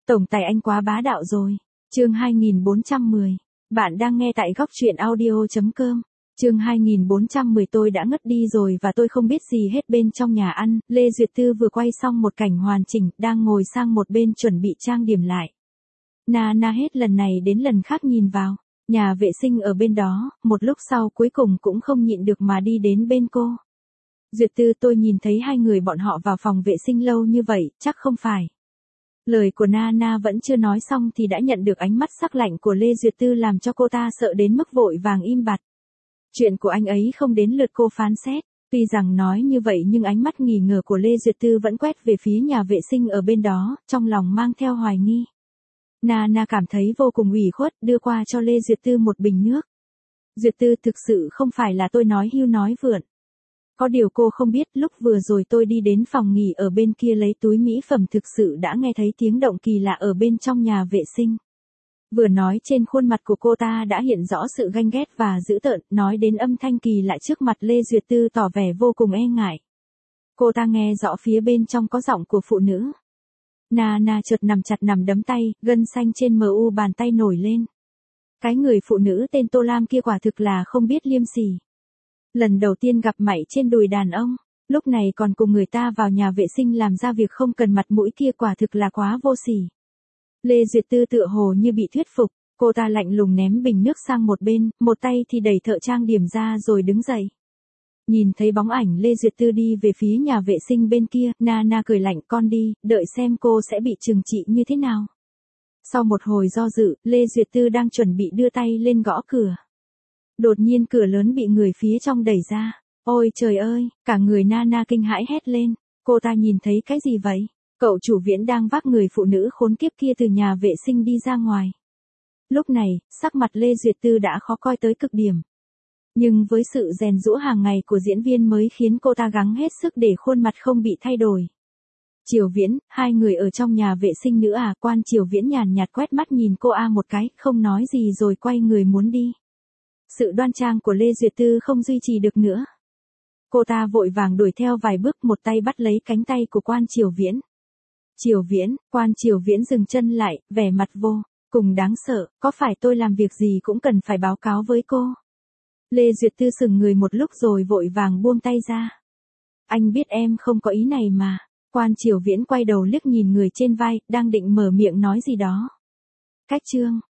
Tổng tài anh quá bá đạo rồi. Chương 2410. Bạn đang nghe tại góc truyện audio.com. Chương 2410 tôi đã ngất đi rồi và tôi không biết gì hết bên trong nhà ăn. Lê Duyệt Tư vừa quay xong một cảnh hoàn chỉnh, đang ngồi sang một bên chuẩn bị trang điểm lại. Na hết lần này đến lần khác nhìn vào. Nhà vệ sinh ở bên đó, một lúc sau cuối cùng cũng không nhịn được mà đi đến bên cô. Duyệt Tư, tôi nhìn thấy hai người bọn họ vào phòng vệ sinh lâu như vậy, chắc không phải. Lời của Na vẫn chưa nói xong thì đã nhận được ánh mắt sắc lạnh của Lê Duyệt Tư làm cho cô ta sợ đến mức vội vàng im bặt. Chuyện của anh ấy không đến lượt cô phán xét. Tuy rằng nói như vậy nhưng ánh mắt nghi ngờ của Lê Duyệt Tư vẫn quét về phía nhà vệ sinh ở bên đó, trong lòng mang theo hoài nghi. Na cảm thấy vô cùng ủy khuất, đưa qua cho Lê Duyệt Tư một bình nước. Duyệt Tư, thực sự không phải là tôi nói hưu nói vượn. Có điều cô không biết, lúc vừa rồi tôi đi đến phòng nghỉ ở bên kia lấy túi mỹ phẩm thực sự đã nghe thấy tiếng động kỳ lạ ở bên trong nhà vệ sinh. Vừa nói trên khuôn mặt của cô ta đã hiện rõ sự ganh ghét và dữ tợn, nói đến âm thanh kỳ lạ trước mặt Lê Duyệt Tư tỏ vẻ vô cùng e ngại. Cô ta nghe rõ phía bên trong có giọng của phụ nữ. Na chợt nắm đấm tay, gân xanh trên mu bàn tay nổi lên. Cái người phụ nữ tên Tô Lam kia quả thực là không biết liêm sỉ. Lần đầu tiên gặp mày trên đùi đàn ông, lúc này còn cùng người ta vào nhà vệ sinh làm ra việc không cần mặt mũi kia quả thực là quá vô sỉ. Lê Duyệt Tư tựa hồ như bị thuyết phục, cô ta lạnh lùng ném bình nước sang một bên, một tay thì đẩy thợ trang điểm ra rồi đứng dậy. Nhìn thấy bóng ảnh Lê Duyệt Tư đi về phía nhà vệ sinh bên kia, Na cười lạnh, con đi, đợi xem cô sẽ bị trừng trị như thế nào. Sau một hồi do dự, Lê Duyệt Tư đang chuẩn bị đưa tay lên gõ cửa. Đột nhiên cửa lớn bị người phía trong đẩy ra. Ôi trời ơi, cả người Na kinh hãi hét lên. Cô ta nhìn thấy cái gì vậy? Cậu chủ Viễn đang vác người phụ nữ khốn kiếp kia từ nhà vệ sinh đi ra ngoài. Lúc này, sắc mặt Lê Duyệt Tư đã khó coi tới cực điểm. Nhưng với sự rèn giũa hàng ngày của diễn viên mới khiến cô ta gắng hết sức để khuôn mặt không bị thay đổi. Triều Viễn, hai người ở trong nhà vệ sinh nữa à? Quan Triều Viễn nhàn nhạt quét mắt nhìn cô một cái, không nói gì rồi quay người muốn đi. Sự đoan trang của Lê Duyệt Tư không duy trì được nữa. Cô ta vội vàng đuổi theo vài bước, một tay bắt lấy cánh tay của Quan Triều Viễn. Triều Viễn, Quan Triều Viễn dừng chân lại, vẻ mặt vô cùng đáng sợ, có phải tôi làm việc gì cũng cần phải báo cáo với cô? Lê Duyệt Tư sững người một lúc rồi vội vàng buông tay ra. Anh biết em không có ý này mà. Quan Triều Viễn quay đầu liếc nhìn người trên vai, đang định mở miệng nói gì đó. Cách chương